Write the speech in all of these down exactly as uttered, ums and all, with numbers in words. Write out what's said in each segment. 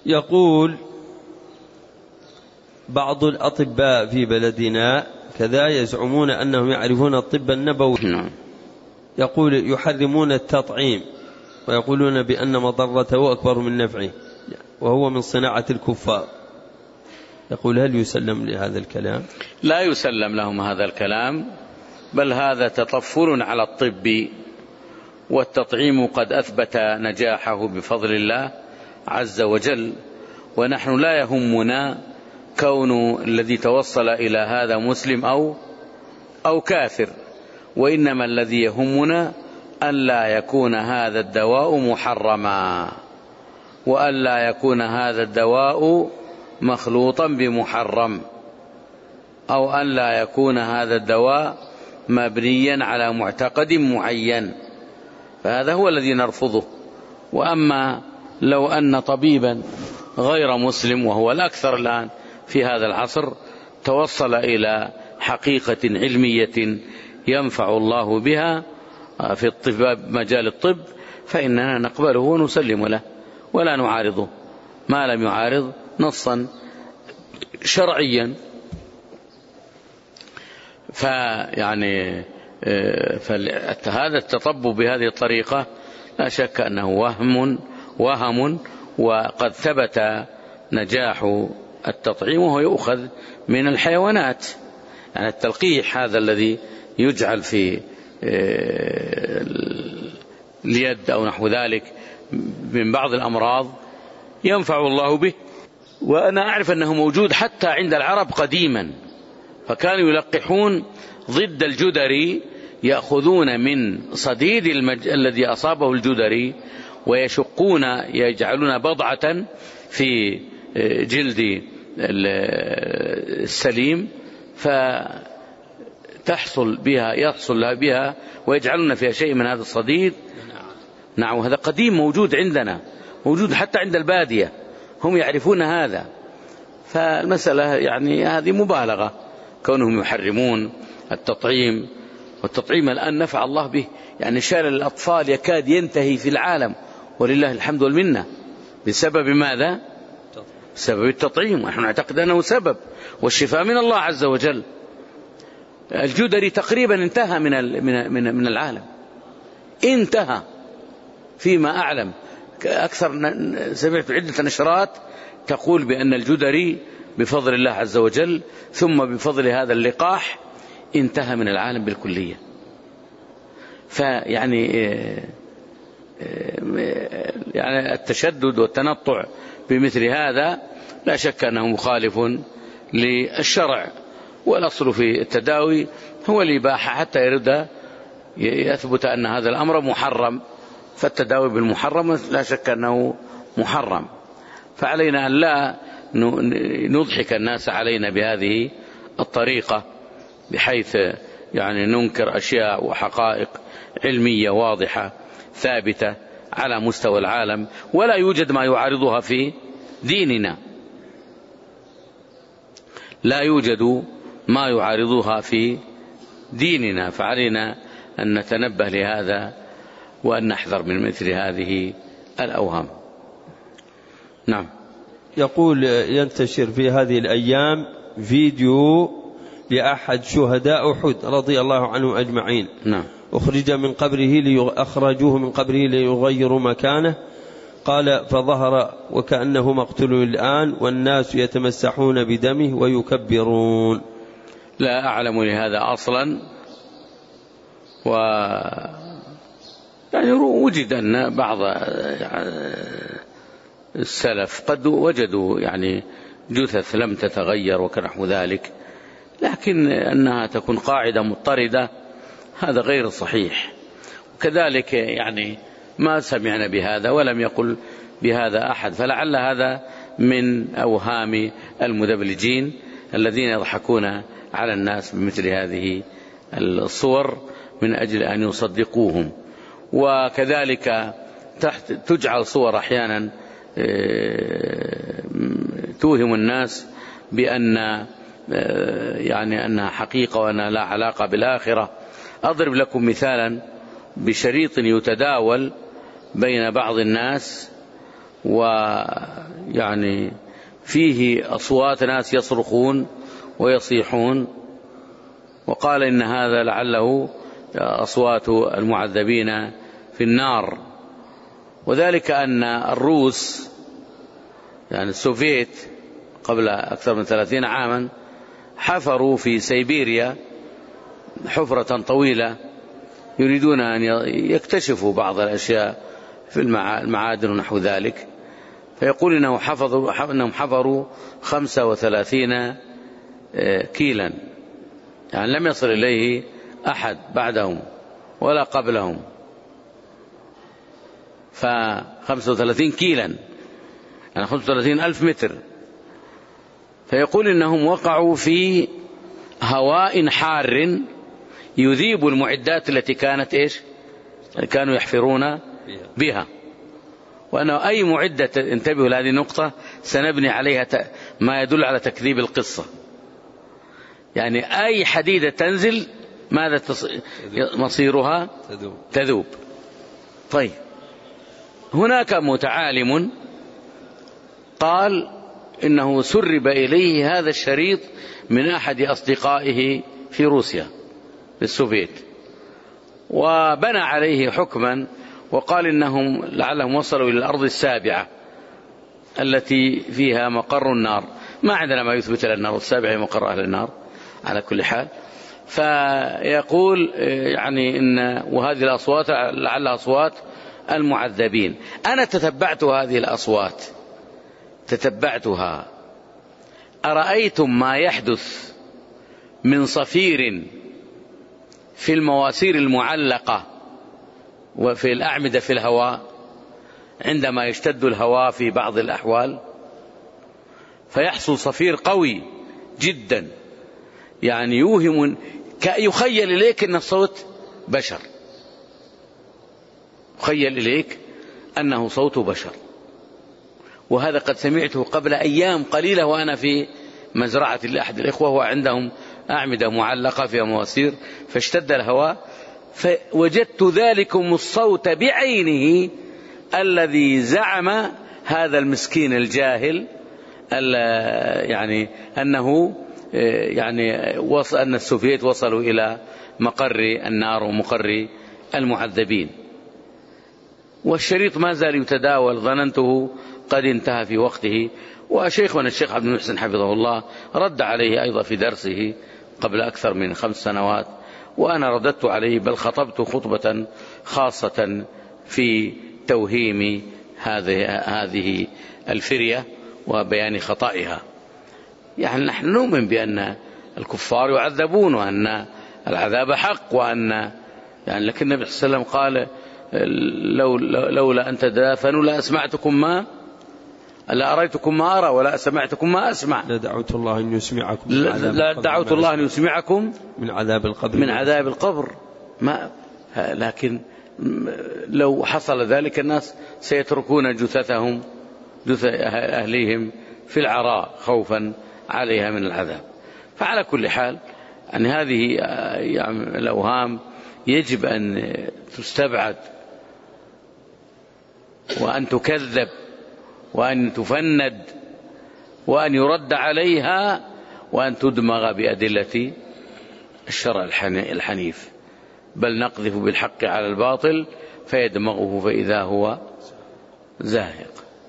يقول بعض الأطباء في بلدنا كذا يزعمون أنهم يعرفون الطب النبوي، يقول يحرمون التطعيم ويقولون بأن مضرته أكبر من نفعه وهو من صناعة الكفار. يقول هل يسلم لهذا الكلام؟ لا يسلم لهم هذا الكلام، بل هذا تطفل على الطب، والتطعيم قد أثبت نجاحه بفضل الله عز وجل، ونحن لا يهمنا كون الذي توصل إلى هذا مسلم أو أو كافر، وإنما الذي يهمنا أن لا يكون هذا الدواء محرما، وأن لا يكون هذا الدواء مخلوطا بمحرم، أو أن لا يكون هذا الدواء مبنيا على معتقد معين، فهذا هو الذي نرفضه. وأما لو أن طبيبا غير مسلم، وهو الأكثر الآن في هذا العصر، توصل إلى حقيقة علمية ينفع الله بها في الطب مجال الطب، فإننا نقبله ونسلم له ولا نعارضه ما لم يعارض نصا شرعيا. فيعني فهذا التطبب بهذه الطريقة لا شك أنه وهم وهم وقد ثبت نجاح التطعيم، وهو يؤخذ من الحيوانات. يعني التلقيح هذا الذي يجعل في اليد أو نحو ذلك من بعض الأمراض ينفع الله به، وأنا أعرف أنه موجود حتى عند العرب قديما، فكانوا يلقحون ضد الجدري، يأخذون من صديد المج... الذي أصابه الجدري ويشقون، يجعلون بضعة في جلد السليم فتحصل بها يحصل بها ويجعلون فيها شيء من هذا الصديد. نعم، هذا قديم موجود عندنا، موجود حتى عند البادية، هم يعرفون هذا. فالمسألة يعني هذه مبالغة كونهم يحرمون التطعيم، والتطعيم الآن نفع الله به، يعني شلل الأطفال يكاد ينتهي في العالم ولله الحمد والمنة، بسبب ماذا؟ بسبب التطعيم، ونحن نعتقد أنه سبب، والشفاء من الله عز وجل. الجدري تقريبا انتهى من من من العالم، انتهى فيما أعلم. أكثر سمعت عدة نشرات تقول بأن الجدري بفضل الله عز وجل ثم بفضل هذا اللقاح انتهى من العالم بالكلية. فيعني يعني التشدد والتنطع بمثل هذا لا شك أنه مخالف للشرع، والأصل في التداوي هو الإباحة حتى يرد يثبت أن هذا الأمر محرم، فالتداوي بالمحرم لا شك أنه محرم. فعلينا أن لا نضحك الناس علينا بهذه الطريقة، بحيث يعني ننكر أشياء وحقائق علمية واضحة ثابتة على مستوى العالم، ولا يوجد ما يعارضها في ديننا، لا يوجد ما يعارضها في ديننا. فعلينا أن نتنبه لهذا وأن نحذر من مثل هذه الأوهام. نعم. يقول ينتشر في هذه الأيام فيديو لأحد شهداء أحد رضي الله عنه أجمعين. نعم. أخرج من قبره لأخرجوه من قبره ليغيروا مكانه، قال فظهر وكأنه مقتول الآن والناس يتمسحون بدمه ويكبرون. لا أعلم لهذا أصلا، و يعني وجد أن بعض السلف قد وجدوا يعني جثث لم تتغير وكنحو ذلك، لكن أنها تكون قاعدة مضطردة هذا غير صحيح. وكذلك يعني ما سمعنا بهذا ولم يقل بهذا أحد، فلعل هذا من أوهام المدبلجين الذين يضحكون على الناس بمثل هذه الصور من أجل أن يصدقوهم. وكذلك تحت تجعل صور أحيانا توهم الناس بأن يعني أنها حقيقة وأنها لا علاقة بالآخرة. أضرب لكم مثالا بشريط يتداول بين بعض الناس ويعني فيه أصوات ناس يصرخون ويصيحون، وقال إن هذا لعله أصوات المعذبين في النار. وذلك أن الروس يعني السوفيت قبل أكثر من ثلاثين عاما حفروا في سيبيريا حفرة طويلة يريدون أن يكتشفوا بعض الأشياء في المعادن ونحو ذلك، فيقول إنه حفظوا أنهم حفروا خمسة وثلاثين كيلا، يعني لم يصل إليه أحد بعدهم ولا قبلهم، فخمسة وثلاثين كيلا يعني خمسة وثلاثين ألف متر. فيقول إنهم وقعوا في هواء حار يذيب المعدات التي كانت إيش كانوا يحفرون بها، وأنه أي معدة، انتبهوا لهذه النقطة، سنبني عليها ما يدل على تكذيب القصة، يعني أي حديدة تنزل ماذا مصيرها؟ تذوب. طيب هناك متعالم قال إنه سرب إليه هذا الشريط من أحد أصدقائه في روسيا في السوفيت، وبنى عليه حكما وقال إنهم لعلهم وصلوا إلى الأرض السابعة التي فيها مقر النار. ما عندنا ما يثبت لنا الأرض السابعة مقر أهل النار على كل حال. فيقول يعني إن وهذه الأصوات لعلها أصوات المعذبين. أنا تتبعت هذه الأصوات تتبعتها أرأيتم ما يحدث من صفير في المواسير المعلقة وفي الأعمدة في الهواء عندما يشتد الهواء في بعض الأحوال، فيحصل صفير قوي جدا، يعني يوهم يخيل إليك أن الصوت بشر، يخيل إليك أنه صوت بشر. وهذا قد سمعته قبل أيام قليلة وأنا في مزرعة لأحد الإخوة وعندهم أعمدة معلقة فيها مواسير، فاشتد الهواء فوجدت ذلكم الصوت بعينه الذي زعم هذا المسكين الجاهل يعني أنه يعني أن السوفيت وصلوا إلى مقر النار ومقر المعذبين. والشريط ما زال يتداول، ظننته قد انتهى في وقته. وشيخنا الشيخ عبد المحسن حفظه الله رد عليه أيضا في درسه قبل أكثر من خمس سنوات، وأنا رددت عليه، بل خطبت خطبة خاصة في توهيم هذه هذه الفرية وبيان خطئها. يعني نحن نؤمن بأن الكفار يعذبون وأن العذاب حق، وأن يعني لكن النبي صلى الله عليه وسلم قال لو لولا أن تدافنوا لا أسمعتكم ما لا أريتكم ما أرى ولا سمعتكم ما أسمع. لا دعوت الله أن يسمعكم لا دعوت الله أن يسمعكم من عذاب القبر من عذاب القبر ما. لكن لو حصل ذلك الناس سيتركون جثثهم جثث أهليهم في العراء خوفا عليها من العذاب. فعلى كل حال أن هذه يعني الأوهام يجب أن تستبعد وأن تكذب وأن تفند وأن يرد عليها وأن تدمغ بأدلة الشرع الحنيف، بل نقذف بالحق على الباطل فيدمغه فإذا هو زاهق.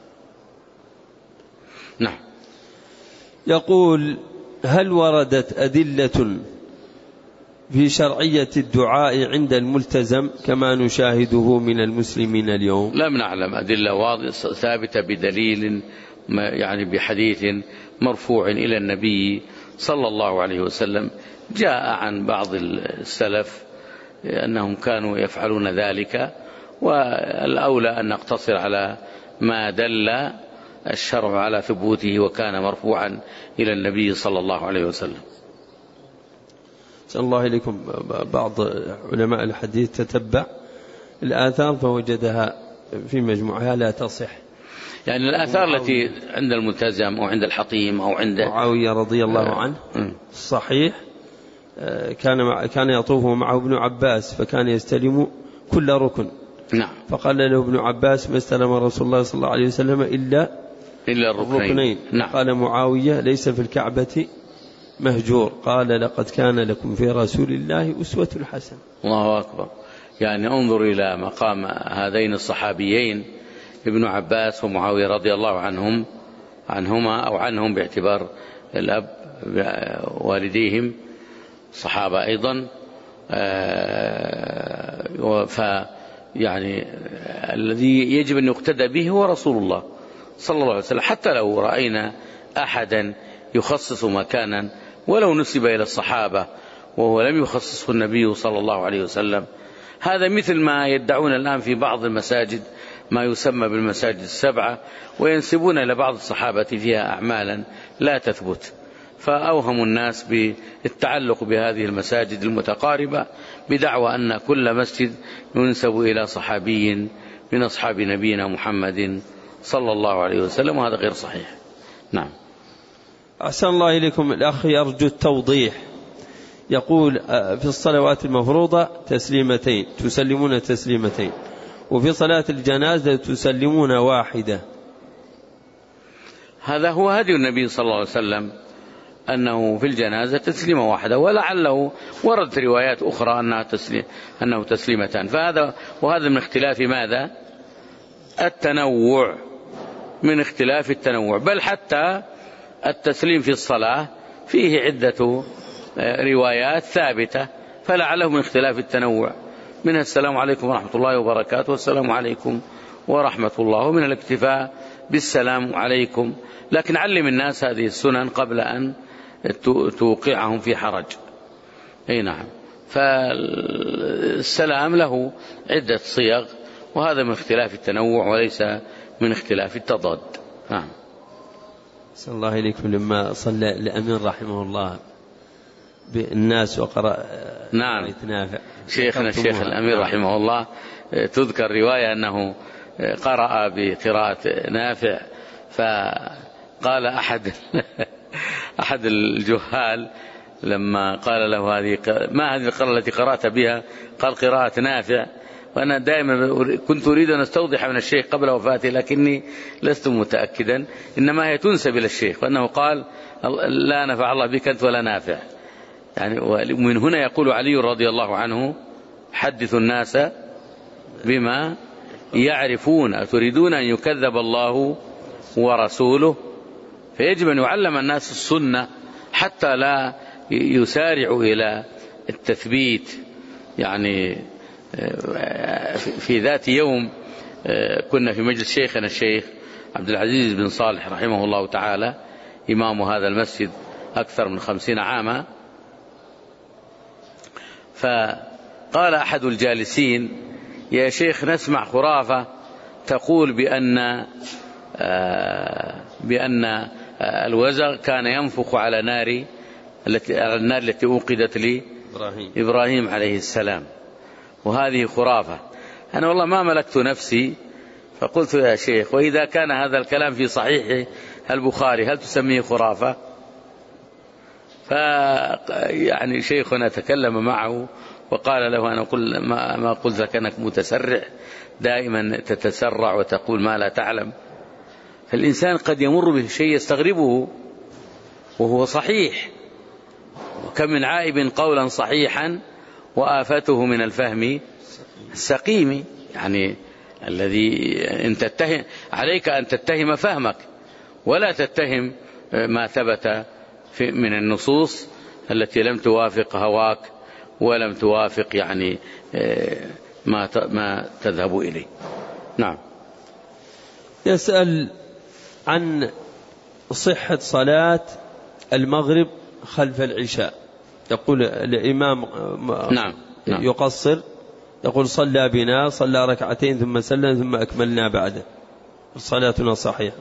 نعم. يقول: هل وردت أدلة في شرعية الدعاء عند الملتزم كما نشاهده من المسلمين اليوم؟ لم نعلم أدلة واضحة ثابتة بدليل يعني بحديث مرفوع إلى النبي صلى الله عليه وسلم. جاء عن بعض السلف أنهم كانوا يفعلون ذلك، والأولى أن نقتصر على ما دل الشرع على ثبوته وكان مرفوعا إلى النبي صلى الله عليه وسلم. صلى الله إليكم. بعض علماء الحديث تتبع الآثار فوجدها في مجموعها لا تصح، يعني الآثار التي عند الملتزم أو عند الحطيم أو عند معاوية رضي الله عنه صحيح، كان كان يطوف معه ابن عباس فكان يستلم كل ركن نعم. فقال له ابن عباس: ما استلم رسول الله صلى الله عليه وسلم إلا إلا الركنين. نعم. قال معاوية: ليس في الكعبة مهجور. قال: لقد كان لكم في رسول الله أسوة حسنة. الله أكبر. يعني انظر إلى مقام هذين الصحابيين ابن عباس ومعاوية رضي الله عنهم عنهما أو عنهم باعتبار الأب والديهم صحابة أيضا. ف يعني الذي يجب أن يقتدى به هو رسول الله صلى الله عليه وسلم. حتى لو رأينا أحدا يخصص مكانا ولو نسب إلى الصحابة وهو لم يخصصه النبي صلى الله عليه وسلم، هذا مثل ما يدعون الآن في بعض المساجد ما يسمى بالمساجد السبعة، وينسبون إلى بعض الصحابة فيها أعمالا لا تثبت، فأوهموا الناس بالتعلق بهذه المساجد المتقاربة بدعوى أن كل مسجد ينسب إلى صحابي من أصحاب نبينا محمد صلى الله عليه وسلم، وهذا غير صحيح. نعم. أحسن الله إليكم. الأخ يرجو التوضيح، يقول: في الصلوات المفروضة تسليمتين، تسلمون تسليمتين، وفي صلاة الجنازة تسلمون واحدة. هذا هو هدي النبي صلى الله عليه وسلم، أنه في الجنازة تسليمة واحدة، ولعله ورد روايات أخرى أنها تسليم أنه تسليمتان. فهذا وهذا من اختلاف ماذا؟ التنوع، من اختلاف التنوع. بل حتى التسليم في الصلاة فيه عدة روايات ثابتة، فلعله من اختلاف التنوع، منها السلام عليكم ورحمة الله وبركاته والسلام عليكم ورحمة الله، ومن الاكتفاء بالسلام عليكم. لكن علم الناس هذه السنن قبل أن توقعهم في حرج. أي نعم. فالسلام له عدة صيغ، وهذا من اختلاف التنوع وليس من اختلاف التضاد. نعم. صلى الله إليكم. لما صلى الأمين رحمه الله بالناس وقرأ نعم نافع شيخنا الشيخ الأمين رحمه الله، تذكر رواية أنه قرأ بقراءة نافع، فقال أحد أحد الجهال لما قال له: هذه ما هذه القراءة التي قرأت بها؟ قال: قراءة نافع. وأنا دائما كنت أريد أن أستوضح من الشيخ قبل وفاته، لكني لست متأكدا، إنما هي تنسب إلى الشيخ، وأنه قال: لا نفع الله بك أنت ولا نافع. يعني ومن هنا يقول علي رضي الله عنه: حدثوا الناس بما يعرفون، تريدون أن يكذب الله ورسوله. فيجب أن يعلم الناس السنة حتى لا يسارعوا إلى التثبيت. يعني في ذات يوم كنا في مجلس شيخنا الشيخ عبد العزيز بن صالح رحمه الله تعالى، إمام هذا المسجد أكثر من خمسين عاما، فقال أحد الجالسين: يا شيخ، نسمع خرافة تقول بأن بأن الوزغ كان ينفخ على نار التي على النار التي أوقدت لي إبراهيم. إبراهيم عليه السلام، وهذه خرافة. أنا والله ما ملكت نفسي، فقلت: يا شيخ، وإذا كان هذا الكلام في صحيح البخاري هل تسميه خرافة؟ فيعني شيخنا تكلم معه وقال له: أنا قل ما, ما قلت لك أنك متسرع، دائما تتسرع وتقول ما لا تعلم. فالإنسان قد يمر به شيء يستغربه وهو صحيح، وكم من عائب قولا صحيحا وآفته من الفهم السقيم. يعني الذي أن تتهم عليك أن تتهم فهمك، ولا تتهم ما ثبت من النصوص التي لم توافق هواك ولم توافق يعني ما ما تذهب إليه. نعم. يسأل عن صحة صلاة المغرب خلف العشاء. يقول الإمام نعم. نعم. يقصر، يقول: صلى بنا، صلى ركعتين ثم سلم ثم أكملنا بعده، صلاتنا صحيحة.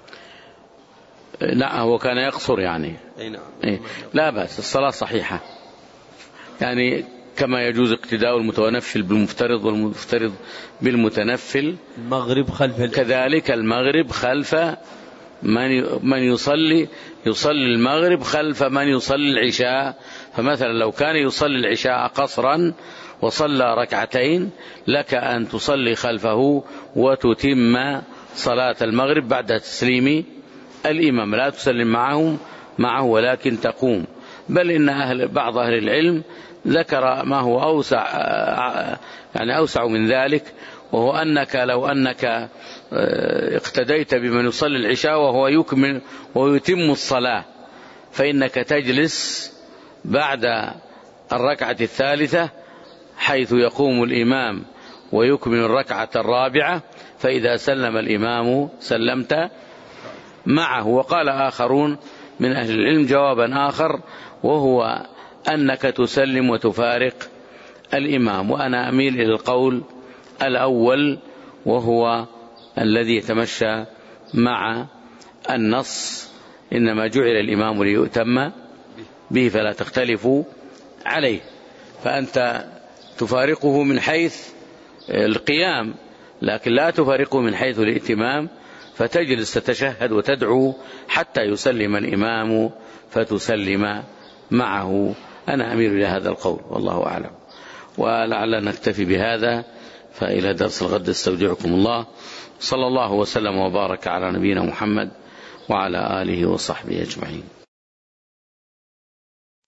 لا، هو كان يقصر يعني. أي نعم. إيه؟ لا بأس، الصلاة صحيحة، يعني كما يجوز اقتداء المتنفل بالمفترض والمفترض بالمتنفل. المغرب خلف كذلك المغرب خلف من من يصلي يصلي المغرب خلف من يصلي العشاء. فمثلا لو كان يصلي العشاء قصرا وصلى ركعتين لك أن تصلي خلفه وتتم صلاة المغرب بعد تسليم الإمام، لا تسلم معه معه ولكن تقوم. بل إن أهل بعض أهل العلم ذكر ما هو أوسع يعني أوسع من ذلك، وهو أنك لو أنك اقتديت بمن يصلي العشاء وهو يكمل ويتم الصلاة، فإنك تجلس بعد الركعة الثالثة حيث يقوم الإمام ويكمل الركعة الرابعة، فإذا سلم الإمام سلمت معه. وقال آخرون من أهل العلم جوابا آخر، وهو أنك تسلم وتفارق الإمام. وأنا أميل إلى القول الأول وهو الذي يتمشى مع النص، إنما جعل الإمام ليؤتم به فلا تختلفوا عليه. فأنت تفارقه من حيث القيام لكن لا تفارقه من حيث الائتمام، فتجلس تتشهد وتدعو حتى يسلم الإمام فتسلم معه. أنا أميل إلى هذا القول والله أعلم. ولعل نكتفي بهذا، فإلى درس الغد استودعكم الله. صلى الله وسلم وبارك على نبينا محمد وعلى آله وصحبه أجمعين.